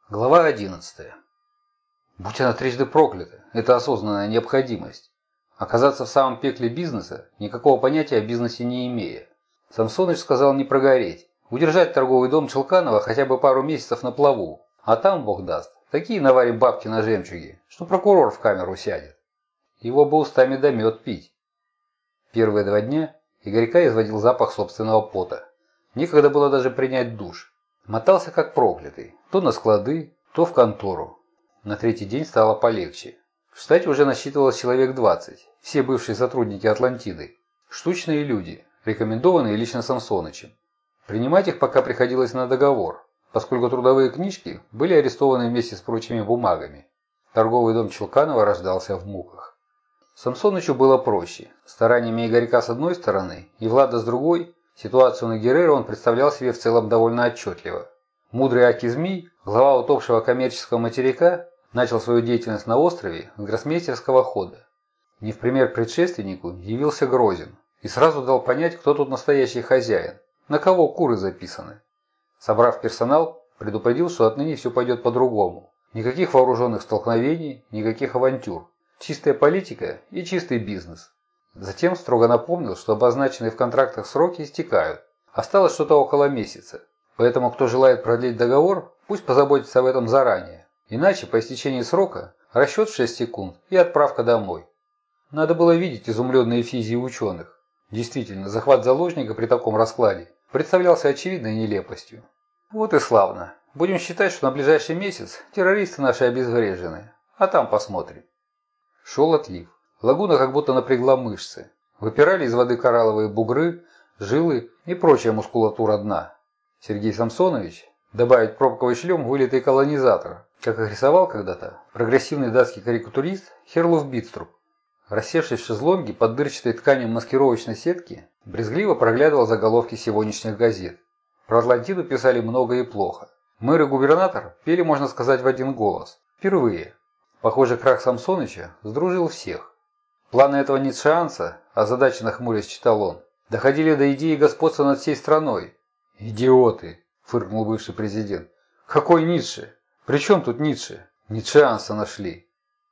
Глава 11. Будь она трижды проклята, это осознанная необходимость. Оказаться в самом пекле бизнеса, никакого понятия о бизнесе не имея. Самсоныч сказал не прогореть, удержать торговый дом Челканова хотя бы пару месяцев на плаву, а там, бог даст, такие наварим бабки на жемчуге, что прокурор в камеру сядет. Его бы устами да мед пить. Первые 2 дня Игорька изводил запах собственного пота. Некогда было даже принять душ. Мотался как проклятый, то на склады, то в контору. На 3-й день стало полегче. В штате уже насчитывалось человек 20, все бывшие сотрудники Атлантиды. Штучные люди, рекомендованные лично Самсонычем. Принимать их пока приходилось на договор, поскольку трудовые книжки были арестованы вместе с прочими бумагами. Торговый дом Челканова рождался в муках. Самсонычу было проще. Стараниями Игорька с одной стороны и Влада с другой, ситуацию на Герреро он представлял себе в целом довольно отчетливо. Мудрый Аки-Змей, глава утопшего коммерческого материка, начал свою деятельность на острове с гроссмейстерского хода. Не в пример предшественнику явился Грозин и сразу дал понять, кто тут настоящий хозяин, на кого куры записаны. Собрав персонал, предупредил, что отныне все пойдет по-другому. Никаких вооруженных столкновений, никаких авантюр. Чистая политика и чистый бизнес. Затем строго напомнил, что обозначенные в контрактах сроки истекают. Осталось что-то около месяца. Поэтому, кто желает продлить договор, пусть позаботится об этом заранее. Иначе, по истечении срока, расчет в 6 секунд и отправка домой. Надо было видеть изумленные физии ученых. Действительно, захват заложника при таком раскладе представлялся очевидной нелепостью. Вот и славно. Будем считать, что на ближайший месяц террористы наши обезврежены. А там посмотрим. Шел отлив. Лагуна как будто напрягла мышцы. Выпирали из воды коралловые бугры, жилы и прочая мускулатура дна. Сергей Самсонович, добавить пробковый шлем, вылитый колонизатор, как их рисовал когда-то прогрессивный датский карикатурист Херлов Битструп. Рассевшись в шезлонге под дырчатой тканью маскировочной сетки, брезгливо проглядывал заголовки сегодняшних газет. Про Атлантиду писали много и плохо. Мэр и губернатор пели, можно сказать, в один голос. Впервые. Похоже, крах Самсоныча сдружил всех. Планы этого ницшеанца, озадаченно хмурясь читал он, доходили до идеи господства над всей страной. «Идиоты!» – фыркнул бывший президент. «Какой Ницше? При чем тут Ницше? Ницшеанца нашли!»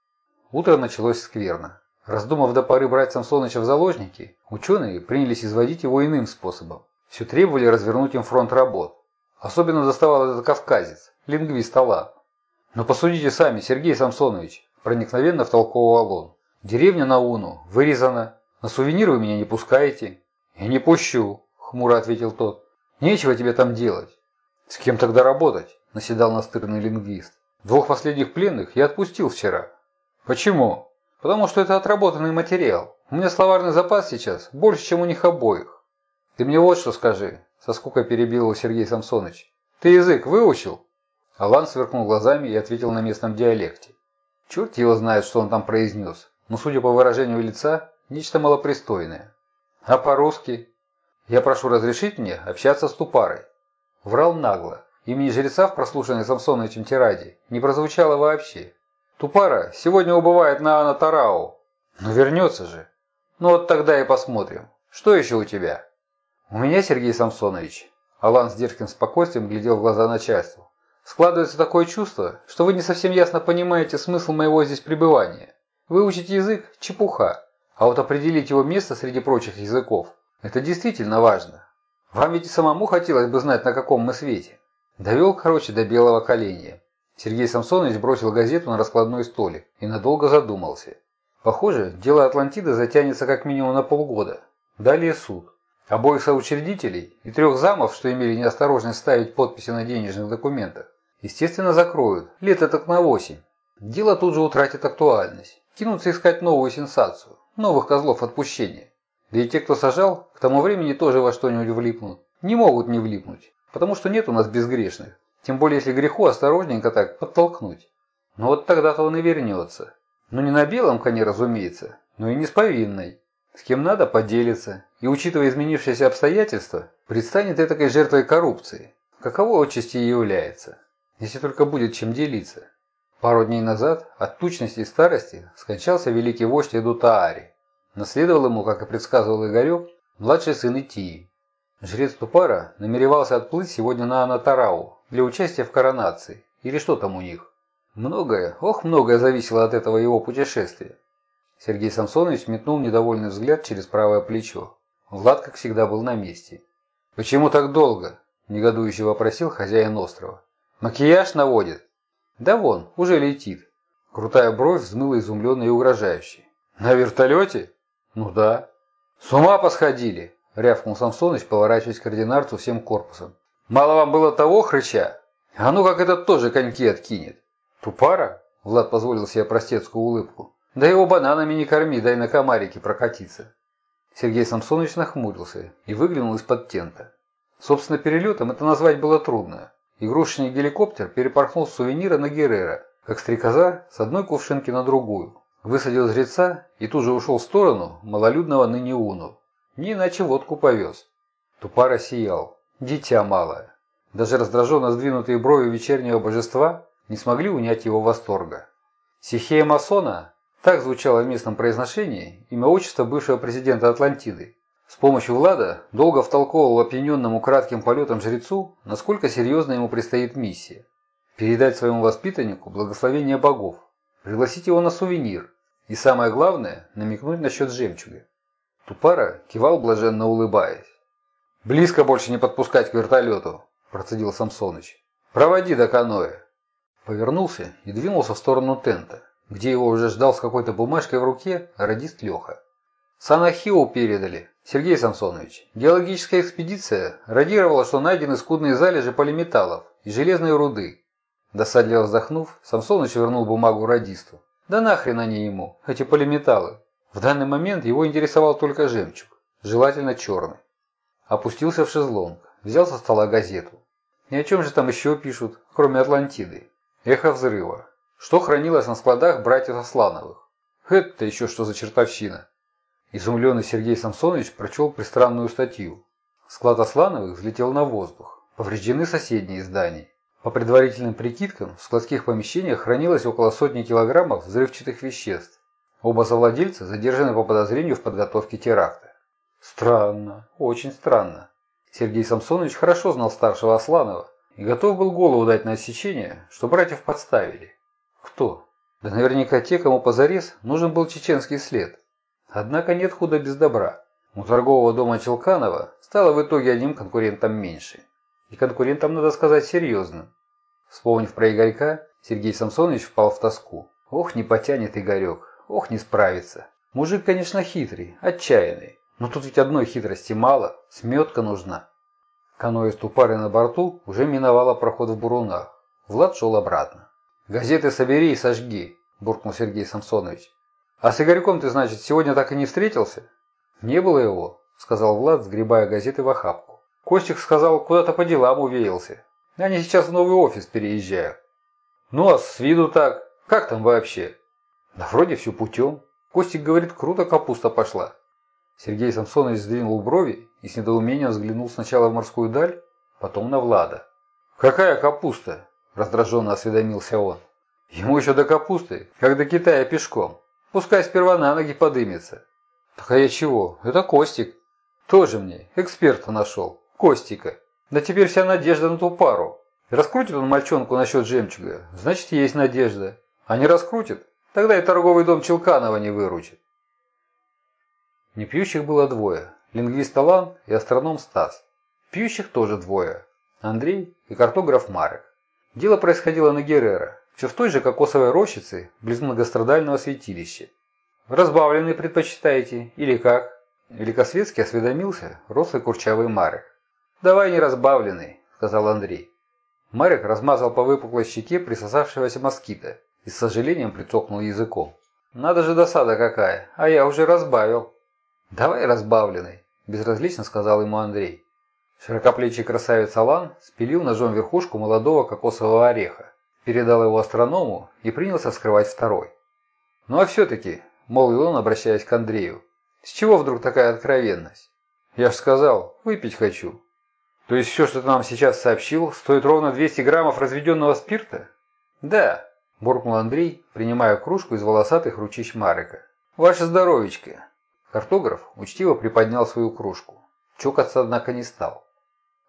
Утро началось скверно. Раздумав до поры брать Самсоныча в заложники, ученые принялись изводить его иным способом. Все требовали развернуть им фронт работ. Особенно доставал этот кавказец, лингвист Алан. «Но посудите сами, Сергей Самсонович», – проникновенно втолковывал он. «Деревня на Уну вырезана. На сувенир вы меня не пускаете». «Я не пущу», – хмуро ответил тот. «Нечего тебе там делать». «С кем тогда работать?» – наседал настырный лингвист. «2 последних пленных я отпустил вчера». «Почему?» «Потому что это отработанный материал. У меня словарный запас сейчас больше, чем у них обоих». «Ты мне вот что скажи», – со скукой перебил его Сергей Самсоныч. «Ты язык выучил?» Алан сверкнул глазами и ответил на местном диалекте. Черт его знает, что он там произнес, но, судя по выражению лица, нечто малопристойное. «А по-русски?» «Я прошу разрешить мне общаться с Тупарой». Врал нагло. Имени жреца в прослушанной Самсоновичем тираде не прозвучало вообще. «Тупара сегодня убывает на Анатарау». «Но вернется же». «Ну вот тогда и посмотрим. Что еще у тебя?» «У меня, Сергей Самсонович». Алан с дерзким спокойствием глядел в глаза начальству. «Складывается такое чувство, что вы не совсем ясно понимаете смысл моего здесь пребывания. Выучить язык – чепуха, а вот определить его место среди прочих языков – это действительно важно. Вам ведь и самому хотелось бы знать, на каком мы свете». Довел, короче, до белого коленя. Сергей Самсонович бросил газету на раскладной столик и надолго задумался. Похоже, дело Атлантиды затянется как минимум на полгода. Далее суд. Обоих соучредителей и 3 замов, что имели неосторожность ставить подписи на денежных документах, естественно, закроют, лет так на 8. Дело тут же утратит актуальность. Кинутся искать новую сенсацию, новых козлов отпущения. Да и те, кто сажал, к тому времени тоже во что-нибудь влипнут. Не могут не влипнуть, потому что нет у нас безгрешных. Тем более, если греху осторожненько так подтолкнуть. Но вот тогда-то он и вернется. Ну не на белом коне, разумеется, но и не с повинной. С кем надо, поделится. И, учитывая изменившиеся обстоятельства, предстанет этакой жертвой коррупции. Каково отчасти и является. Если только будет чем делиться. Пару дней назад от тучности и старости скончался великий вождь Эдутаари. Наследовал ему, как и предсказывал Игорек, младший сын Итии. Жрец Тупара намеревался отплыть сегодня на Анатарау для участия в коронации, или что там у них. Многое, ох, многое зависело от этого его путешествия. Сергей Самсонович метнул недовольный взгляд через правое плечо. Влад, как всегда, был на месте. «Почему так долго?» – негодующе вопросил хозяин острова. «Макияж наводит?» «Да вон, уже летит». Крутая бровь взмыла изумленно и угрожающе. «На вертолете?» «Ну да». «С ума посходили!» – рявкнул Самсоныч, поворачиваясь к ординарцу всем корпусом. «Мало вам было того хрыча? А ну как этот тоже коньки откинет!» «Тупара?» – Влад позволил себе простецкую улыбку. «Да его бананами не корми, дай на комарике прокатиться». Сергей Самсонович нахмурился и выглянул из-под тента. Собственно, перелетом это назвать было трудно. Игрушечный геликоптер перепорхнул с сувенира на Геррера, как стрекоза с одной кувшинки на другую. Высадил жреца и тут же ушел в сторону малолюдного ныне Уну. Не иначе водку повез. Тупара сиял. Дитя малое. Даже раздраженно сдвинутые брови вечернего божества не смогли унять его восторга. Сихея Масона, так звучало в местном произношении имя отчества бывшего президента Атлантиды. С помощью Влада долго втолковывал опьяненному кратким полетом жрецу, насколько серьезно ему предстоит миссия. Передать своему воспитаннику благословение богов, пригласить его на сувенир и, самое главное, намекнуть насчет жемчуга. Тупара кивал, блаженно улыбаясь. «Близко больше не подпускать к вертолету», – процедил Самсоныч. «Проводи до каноэ». Повернулся и двинулся в сторону тента, где его уже ждал с какой-то бумажкой в руке радист Леха. «Санахиу передали. Сергей Самсонович, геологическая экспедиция радировала, что найдены скудные залежи полиметаллов и железной руды». Досадливо вздохнув, Самсоныч вернул бумагу радисту. «Да нахрен они ему, эти полиметаллы?» В данный момент его интересовал только жемчуг, желательно черный. Опустился в шезлонг, взял со стола газету. И о чем же там еще пишут, кроме Атлантиды? Эхо взрыва. Что хранилось на складах братьев Аслановых? Это еще что за чертовщина? Изумленный Сергей Самсонович прочел пристранную статью. Склад Аслановых взлетел на воздух. Повреждены соседние здания. По предварительным прикидкам, в складских помещениях хранилось около сотни килограммов взрывчатых веществ. Оба совладельца задержаны по подозрению в подготовке теракта. Странно, очень странно. Сергей Самсонович хорошо знал старшего Асланова и готов был голову дать на отсечение, что братьев подставили. Кто? Да наверняка те, кому позарез нужен был чеченский след. Однако нет худа без добра. У торгового дома Челканова стало в итоге одним конкурентом меньше. И конкурентом, надо сказать, серьезным. Вспомнив про Игорька, Сергей Самсонович впал в тоску. Ох, не потянет Игорек, ох, не справится. Мужик, конечно, хитрый, отчаянный. Но тут ведь одной хитрости мало, сметка нужна. Каноэ с Тупарой на борту уже миновало проход в бурунах. Влад шел обратно. «Газеты собери и сожги», – буркнул Сергей Самсонович. «А с Игорьком ты, значит, сегодня так и не встретился?» «Не было его», – сказал Влад, сгребая газеты в охапку. «Костик сказал, куда-то по делам увеялся. Они сейчас в новый офис переезжают». «Ну а с виду так, как там вообще?» «Да вроде все путем. Костик говорит, круто капуста пошла». Сергей Самсонович сдвинул брови и с недоумением взглянул сначала в морскую даль, потом на Влада. «Какая капуста?» – раздраженно осведомился он. «Ему еще до капусты, как до Китая пешком. Пускай сперва на ноги подымется». «Так а я чего? Это Костик». «Тоже мне, эксперта нашел. Костика. Да теперь вся надежда на ту пару. Раскрутит он мальчонку насчет жемчуга, значит есть надежда. А не раскрутит, тогда и торговый дом Челканова не выручит». Непьющих было двое – лингвист Алан и астроном Стас. Пьющих тоже двое – Андрей и картограф Марек. Дело происходило на Геррера, все в той же кокосовой рощице, близ многострадального святилища. «Разбавленный предпочитаете или как?» Великосветский осведомился рослый курчавый Марек. «Давай не разбавленный», – сказал Андрей. Марек размазал по выпуклой щеке присосавшегося москита и с сожалением прицокнул языком. «Надо же досада какая, а я уже разбавил». «Давай разбавленный», – безразлично сказал ему Андрей. Широкоплечий красавец Алан спилил ножом верхушку молодого кокосового ореха, передал его астроному и принялся вскрывать второй. «Ну а все-таки», – молвил он, обращаясь к Андрею, – «с чего вдруг такая откровенность? Я ж сказал, выпить хочу». «То есть все, что ты нам сейчас сообщил, стоит ровно 200 граммов разведенного спирта?» «Да», – буркнул Андрей, принимая кружку из волосатых ручищ Марека. «Ваше здоровечко». Картограф учтиво приподнял свою кружку. Чокаться, однако, не стал.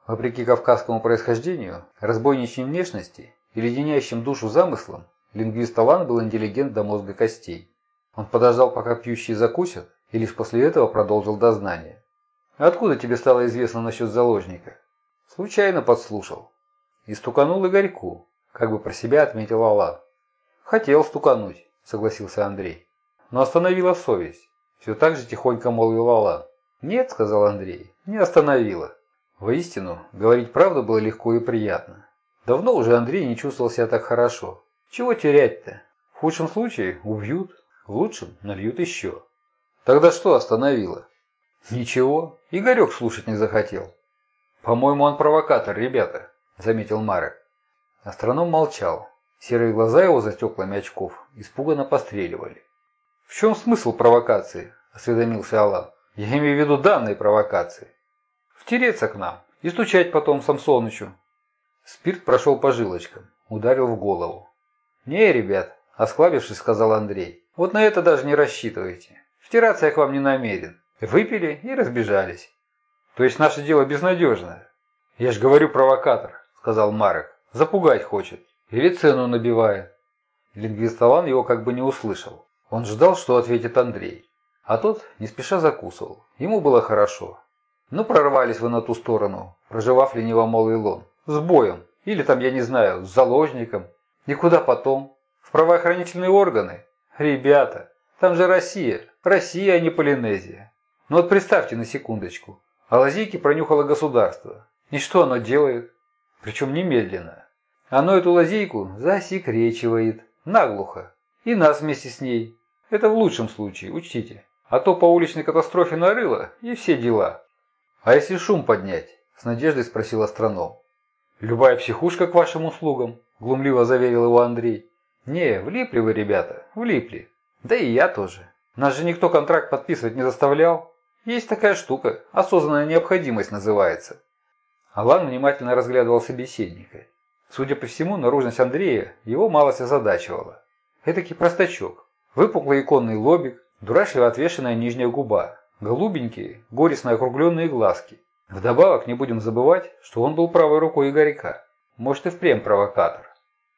Вопреки кавказскому происхождению, разбойничьей внешности и леденящим душу замыслам, лингвист Алан был интеллигент до мозга костей. Он подождал, пока пьющие закусят, и лишь после этого продолжил дознание. «Откуда тебе стало известно насчет заложника?» «Случайно подслушал». «И стуканул Игорьку», как бы про себя отметил Алан. «Хотел стукануть», согласился Андрей. «Но остановила совесть», все так же тихонько молвил Алан. «Нет», сказал Андрей, не остановила. Воистину, говорить правду было легко и приятно. Давно уже Андрей не чувствовал себя так хорошо. Чего терять-то? В худшем случае убьют, в лучшем нальют еще. Тогда что остановило? Ничего, Игорек слушать не захотел. По-моему, он провокатор, ребята, заметил Марек. Астроном молчал. Серые глаза его за стеклами очков испуганно постреливали. В чем смысл провокации? Осведомился Алан. Я имею в виду данной провокации. Втереться к нам и стучать потом Самсонычу. Спирт прошел по жилочкам, ударил в голову. «Не, ребят», – осклабившись, сказал Андрей, – «вот на это даже не рассчитывайте. Втираться я к вам не намерен. Выпили и разбежались». «То есть наше дело безнадежное?» «Я ж говорю, провокатор», – сказал Марек. «Запугать хочет. Или цену набивает». Лингвист Алан его как бы не услышал. Он ждал, что ответит Андрей. А тот не спеша закусывал. Ему было хорошо. «Ну, прорвались вы на ту сторону», – проживав лениво молвил он. «С боем. Или там, я не знаю, с заложником. И куда потом? В правоохранительные органы? Ребята, там же Россия. Россия, а не Полинезия. Ну вот представьте на секундочку. О лазейке пронюхало государство. И что оно делает? Причем немедленно. Оно эту лазейку засекречивает. Наглухо. И нас вместе с ней. Это в лучшем случае, учтите. А то по уличной катастрофе нарыло, и все дела. А если шум поднять? С надеждой спросил астроном. Любая психушка к вашим услугам, глумливо заверил его Андрей. Не, влипли вы, ребята, влипли. Да и я тоже. Нас же никто контракт подписывать не заставлял. Есть такая штука, осознанная необходимость называется. Алан внимательно разглядывал собеседника. Судя по всему, наружность Андрея его малость озадачивала. Этакий простачок. Выпуклый иконный лобик, дурашливо отвешенная нижняя губа, голубенькие, горестно округленные глазки. Вдобавок не будем забывать, что он был правой рукой Игорька. Может, и впрямь провокатор.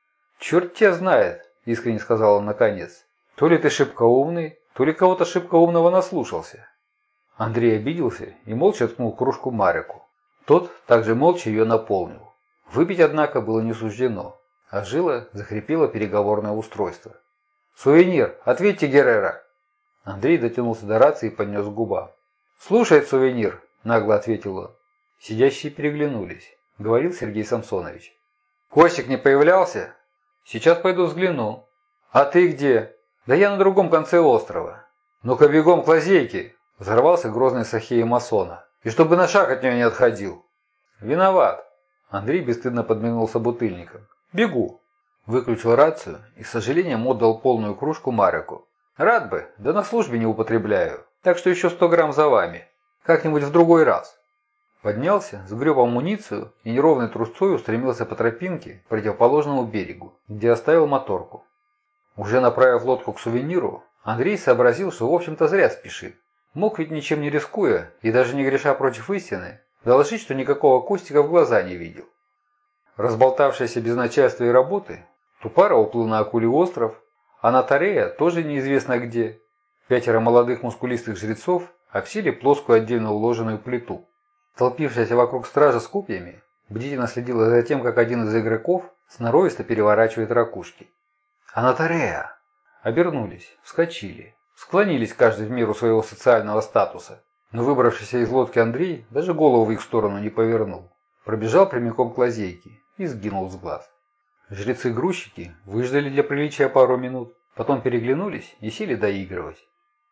«Черт тебя знает», – искренне сказал он наконец. «То ли ты шибко умный, то ли кого-то шибко умного наслушался». Андрей обиделся и молча ткнул кружку Мареку. Тот также молча ее наполнил. Выпить, однако, было не суждено. А жило захрипело переговорное устройство. «Сувенир, ответьте Геррера!» Андрей дотянулся до рации и поднес к губам. «Слушает сувенир!» – нагло ответил он. Сидящие переглянулись. Говорил Сергей Самсонович. «Костик не появлялся?» «Сейчас пойду взгляну». «А ты где?» «Да я на другом конце острова». «Ну-ка бегом к лазейке!» – взорвался грозный Сахея масона. «И чтобы на шаг от нее не отходил». «Виноват!» – Андрей бесстыдно подмигнул собутыльником. «Бегу!» Выключил рацию и с сожалением отдал полную кружку Мареку. «Рад бы, да на службе не употребляю, так что еще 100 грамм за вами. Как-нибудь в другой раз». Поднялся, сгреб амуницию и неровной трусцой устремился по тропинке к противоположному берегу, где оставил моторку. Уже направив лодку к сувениру, Андрей сообразил, что в общем-то зря спешит. Мог ведь ничем не рискуя и даже не греша против истины, доложить, что никакого Костика в глаза не видел. Разболтавшийся без начальства и работы, Тупара уплыл на Акулий остров, а Натарея тоже неизвестно где. 5 молодых мускулистых жрецов обсели плоскую отдельно уложенную плиту. Толпившаяся вокруг стража с копьями бдительно следила за тем, как один из игроков сноровисто переворачивает ракушки. А Натарея! Обернулись, вскочили, склонились каждый в меру своего социального статуса. Но выбравшийся из лодки Андрей даже голову в их сторону не повернул. Пробежал прямиком к лазейке и сгинул с глаз. Жрецы-грузчики выждали для приличия пару минут, потом переглянулись и сели доигрывать.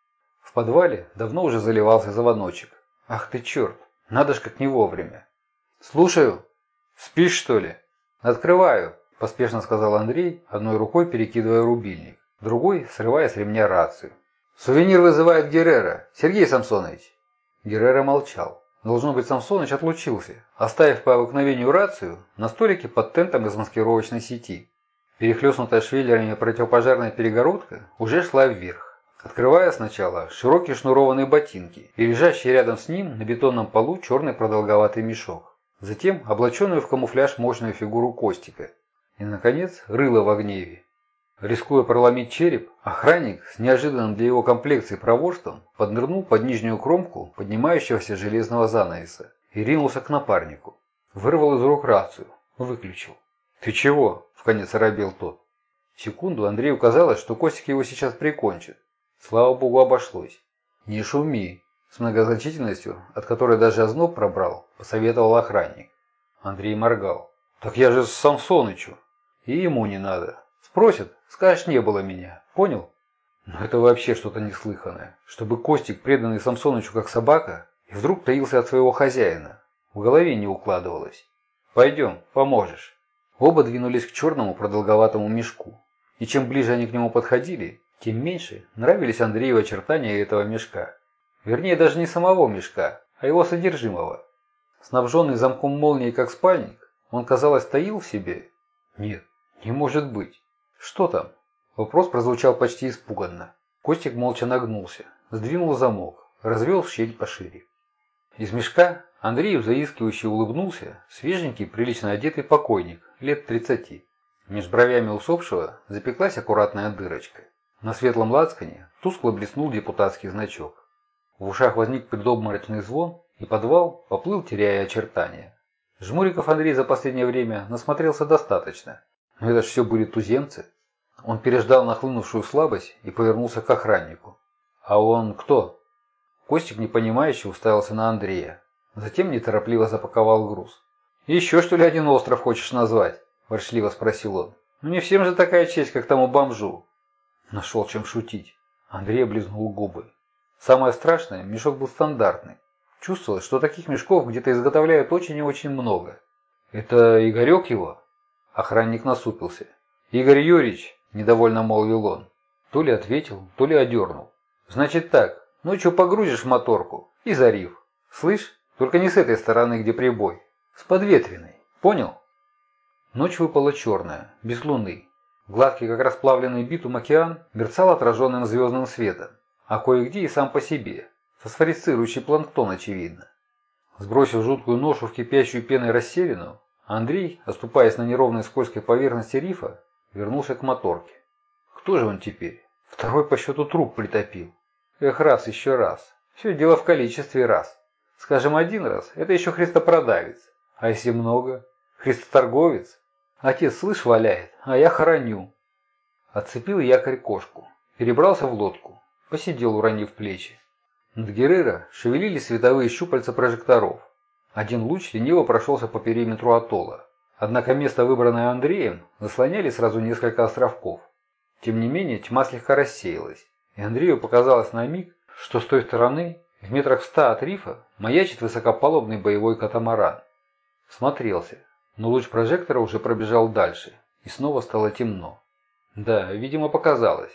В подвале давно уже заливался звоночек. Ах ты черт, надо ж как не вовремя. «Слушаю. Спишь, что ли?» «Открываю», – поспешно сказал Андрей, одной рукой перекидывая рубильник, другой срывая с ремня рацию. «Сувенир вызывает Геррера. Сергей Самсонович». Геррера молчал. Должно быть, Самсоныч отлучился, оставив по обыкновению рацию на столике под тентом из маскировочной сети. Перехлестнутая швеллерами противопожарная перегородка уже шла вверх, открывая сначала широкие шнурованные ботинки и лежащий рядом с ним на бетонном полу черный продолговатый мешок. затем облаченную в камуфляж мощную фигуру Костика и, наконец, рыло в гневе. Рискуя проломить череп, охранник с неожиданным для его комплекции проворством поднырнул под нижнюю кромку поднимающегося железного занавеса и ринулся к напарнику. Вырвал из рук рацию, выключил. «Ты чего?» – вконец оробел тот. Секунду Андрею казалось, что Костик его сейчас прикончит. Слава богу, обошлось. «Не шуми!» – с многозначительностью, от которой даже озноб пробрал, посоветовал охранник. Андрей моргал. «Так я же с Самсонычу!» «И ему не надо. Спросят, скажешь, не было меня. Понял?» Но это вообще что-то неслыханное. Чтобы Костик, преданный Самсонычу как собака, и вдруг таился от своего хозяина. В голове не укладывалось. «Пойдем, поможешь». Оба двинулись к черному продолговатому мешку. И чем ближе они к нему подходили, тем меньше нравились Андрею очертания этого мешка. Вернее, даже не самого мешка, а его содержимого. Снабженный замком молнии как спальник, он, казалось, таил в себе. Нет, не может быть. Что там? Вопрос прозвучал почти испуганно. Костик молча нагнулся, сдвинул замок, развел щель пошире. Из мешка Андрею заискивающе улыбнулся свеженький, прилично одетый покойник, лет 30. Меж бровями усопшего запеклась аккуратная дырочка. На светлом лацкане тускло блеснул депутатский значок. В ушах возник предобморочный звон, и подвал поплыл, теряя очертания. Жмуриков Андрей за последнее время насмотрелся достаточно. Но это ж все были туземцы. Он переждал нахлынувшую слабость и повернулся к охраннику. «А он кто?» Костик непонимающе уставился на Андрея. Затем неторопливо запаковал груз. «Еще что ли один остров хочешь назвать?» – ворчливо спросил он. «Ну не всем же такая честь, как тому бомжу». Нашел чем шутить. Андрей облизнул губы. Самое страшное, мешок был стандартный. Чувствовалось, что таких мешков где-то изготовляют очень и очень много. «Это Игорек его?» Охранник насупился. «Игорь Юрьевич», – недовольно молвил он. То ли ответил, то ли одернул. «Значит так, ночью погрузишь в моторку и зарив. Слышь, только не с этой стороны, где прибой. С подветренной. Понял?» Ночь выпала черная, без луны. Гладкий, как расплавленный битум океан, мерцал отраженным звездным светом, а кое-где и сам по себе, фосфорицирующий планктон, очевидно. Сбросив жуткую ношу в кипящую пеной расселину, Андрей, оступаясь на неровной скользкой поверхности рифа, вернулся к моторке. Кто же он теперь? Второй по счету труп притопил. Эх, раз, еще раз. Все дело в количестве раз. Скажем, один раз – это еще христопродавец. А если много? Христоторговец? Отец, слышь, валяет, а я хороню. Отцепил якорь кошку, перебрался в лодку, посидел, уронив плечи. Над Геррера шевелились световые щупальца прожекторов. Один луч лениво прошелся по периметру атолла. Однако место, выбранное Андреем, заслоняли сразу несколько островков. Тем не менее, тьма слегка рассеялась, и Андрею показалось на миг, что с той стороны, в метрах 100 от рифа, маячит высокопалубный боевой катамаран. Смотрелся, но луч прожектора уже пробежал дальше, и снова стало темно. Да, видимо, показалось.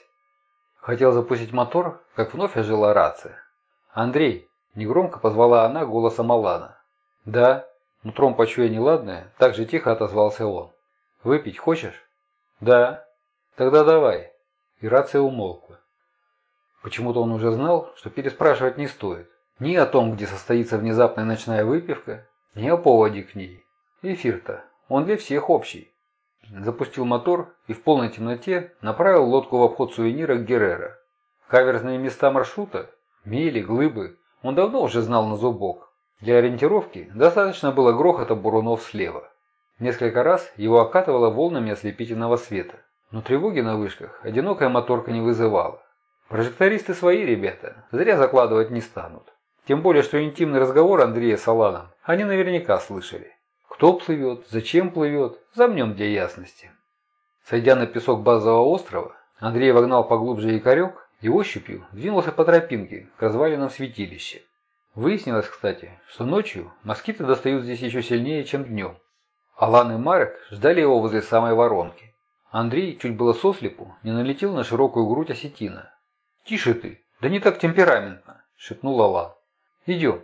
Хотел запустить мотор, как вновь ожила рация. «Андрей!» – негромко позвала она голосом Алана. «Да», – нутром почуя неладное, так же тихо отозвался он. «Выпить хочешь?» «Да». «Тогда давай». И рация умолкла. Почему-то он уже знал, что переспрашивать не стоит. Ни о том, где состоится внезапная ночная выпивка, ни о поводе к ней. Эфир-то, он для всех общий. Запустил мотор и в полной темноте направил лодку в обход сувенира к Геррера. Каверзные места маршрута, мели, глыбы, он давно уже знал на зубок. Для ориентировки достаточно было грохота бурунов слева. Несколько раз его окатывало волнами ослепительного света. Но тревоги на вышках одинокая моторка не вызывала. Прожектористы свои ребята, зря закладывать не станут. Тем более, что интимный разговор Андрея с Аланом они наверняка слышали. Кто плывет, зачем плывет, замнем для ясности. Сойдя на песок базового острова, Андрей вогнал поглубже якорек и ощупью двинулся по тропинке к развалинам святилища. Выяснилось, кстати, что ночью москиты достают здесь еще сильнее, чем днем. Алан и Марек ждали его возле самой воронки. Андрей, чуть было сослепу, не налетел на широкую грудь осетина. «Тише ты, да не так темпераментно», – шепнул Алан. «Идем».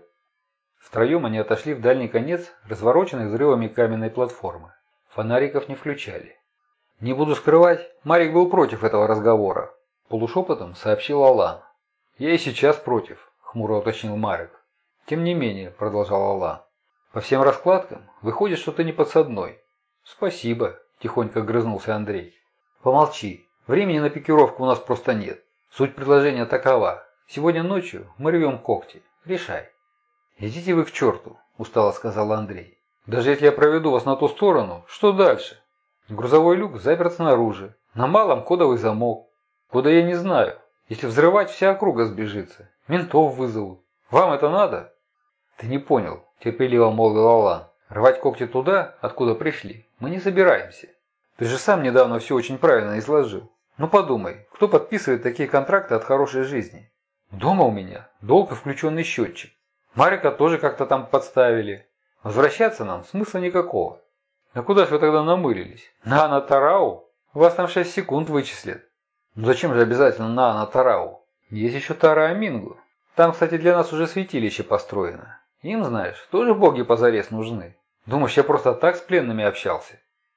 Втроем они отошли в дальний конец развороченной взрывами каменной платформы. Фонариков не включали. «Не буду скрывать, Марик был против этого разговора», – полушепотом сообщил Алан. «Я и сейчас против», – хмуро уточнил Марик. «Тем не менее», – продолжал Алан, По всем раскладкам выходит, что ты не подсадной. Спасибо, тихонько грызнулся Андрей. Помолчи. Времени на пикировку у нас просто нет. Суть предложения такова. Сегодня ночью мы рвем когти. Решай. Идите вы к черту, устало сказал Андрей. Даже если я проведу вас на ту сторону, что дальше? Грузовой люк заперт снаружи. На малом кодовый замок. Кода я не знаю. Если взрывать, вся округа сбежится. Ментов вызовут. Вам это надо? Ты не понял, терпеливо молвил Алан. Рвать когти туда, откуда пришли, мы не собираемся. Ты же сам недавно все очень правильно изложил. Ну подумай, кто подписывает такие контракты от хорошей жизни? Дома у меня долг и включенный счетчик. Марика тоже как-то там подставили. Возвращаться нам смысла никакого. А куда же вы тогда намылились? На Анатарау? Вас там 6 секунд вычислят. Ну зачем же обязательно на Анатарау? Есть еще Тара-Амингу. Там, кстати, для нас уже святилище построено. Им, знаешь, тоже боги позарез нужны. Думаешь, я просто так с пленными общался?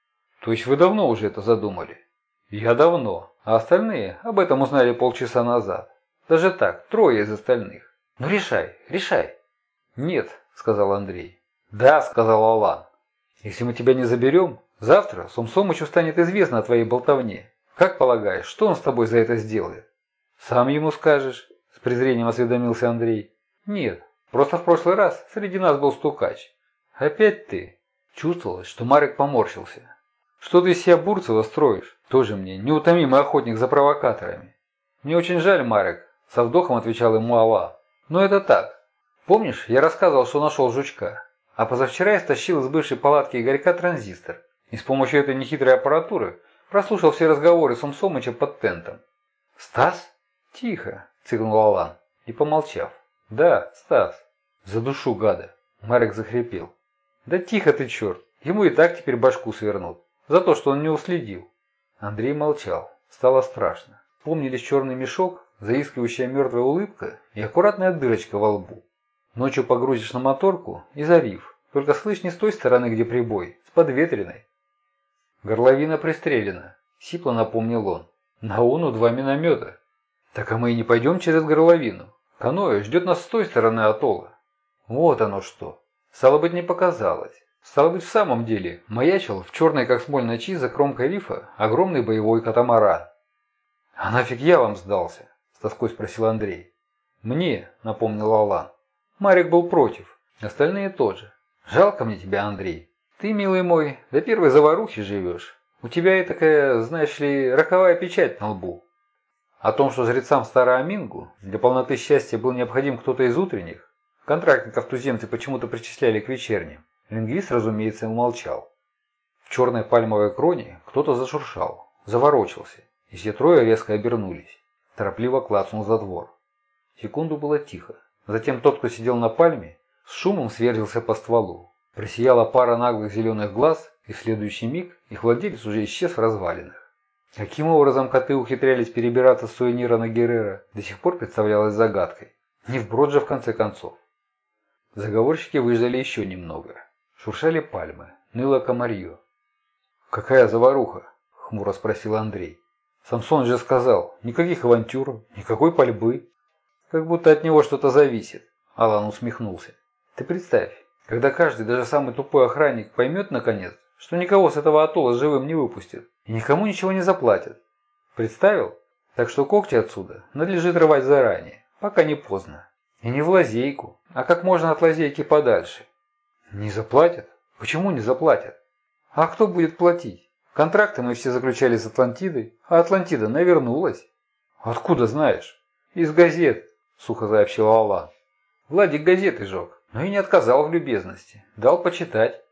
То есть вы давно уже это задумали? Я давно, а остальные об этом узнали полчаса назад. Даже так, 3 из остальных. Ну решай, решай. Нет, сказал Андрей. Да, сказал Алан. Если мы тебя не заберем, завтра Сомсомычу станет известно о твоей болтовне. Как полагаешь, что он с тобой за это сделает? Сам ему скажешь, с презрением осведомился Андрей. Нет, просто в прошлый раз среди нас был стукач. Опять ты. Чувствовалось, что Марек поморщился. Что ты из себя Бурцева строишь? Тоже мне неутомимый охотник за провокаторами. Мне очень жаль, Марек, со вздохом отвечал ему Алла. Но это так. Помнишь, я рассказывал, что нашел жучка? А позавчера я стащил из бывшей палатки Игорька транзистор. И с помощью этой нехитрой аппаратуры прослушал все разговоры Сомсомыча под тентом. Стас? Тихо, цыкнул Алан. И помолчав. Да, Стас. За душу, гада. Марек захрипел. Да тихо ты, черт. Ему и так теперь башку свернут. За то, что он не уследил. Андрей молчал. Стало страшно. Вспомнились черный мешок, заискивающая мертвая улыбка и аккуратная дырочка во лбу. Ночью погрузишь на моторку и зарив. Только слышь не с той стороны, где прибой, с подветренной. Горловина пристрелена, сипло напомнил он. На Уну 2 миномета. Так а мы и не пойдем через горловину. Каноэ ждет нас с той стороны атолла. Вот оно что. Стало быть, не показалось. Стало быть, в самом деле, маячил в черной как смоль ночи за кромкой рифа огромный боевой катамаран. «А нафиг я вам сдался?» – с тоской спросил Андрей. «Мне», – напомнил Алан. Марик был против, остальные тоже. «Жалко мне тебя, Андрей. Ты, милый мой, до первой заварухи живешь. У тебя и такая, знаешь ли, роковая печать на лбу». О том, что жрецам Староамингу для полноты счастья был необходим кто-то из утренних, контрактников туземцы почему-то причисляли к вечерним, лингвист, разумеется, умолчал. В черной пальмовой кроне кто-то зашуршал, заворочился, и все 3 резко обернулись. Торопливо клацнул затвор. Секунду было тихо. Затем тот, кто сидел на пальме, с шумом сверзился по стволу. Просияла пара наглых зеленых глаз, и в следующий миг их владелец уже исчез в развалинах. Каким образом коты ухитрялись перебираться с сувенира на Геррера, до сих пор представлялось загадкой. Не вброд же в конце концов. Заговорщики выждали еще немного. Шуршали пальмы, ныло комарье. «Какая заваруха?» – хмуро спросил Андрей. «Самсон же сказал, никаких авантюр, никакой пальбы». «Как будто от него что-то зависит», – Алан усмехнулся. «Ты представь, когда каждый, даже самый тупой охранник поймет, наконец, что никого с этого атолла живым не выпустят и никому ничего не заплатят. Представил? Так что когти отсюда надлежит рвать заранее, пока не поздно. И не в лазейку, а как можно от лазейки подальше». «Не заплатят? Почему не заплатят? А кто будет платить? Контракты мы все заключали с Атлантидой, а Атлантида навернулась». «Откуда знаешь?» «Из газет», – сухо сообщил Алан. «Владик газеты жег, но и не отказал в любезности, дал почитать.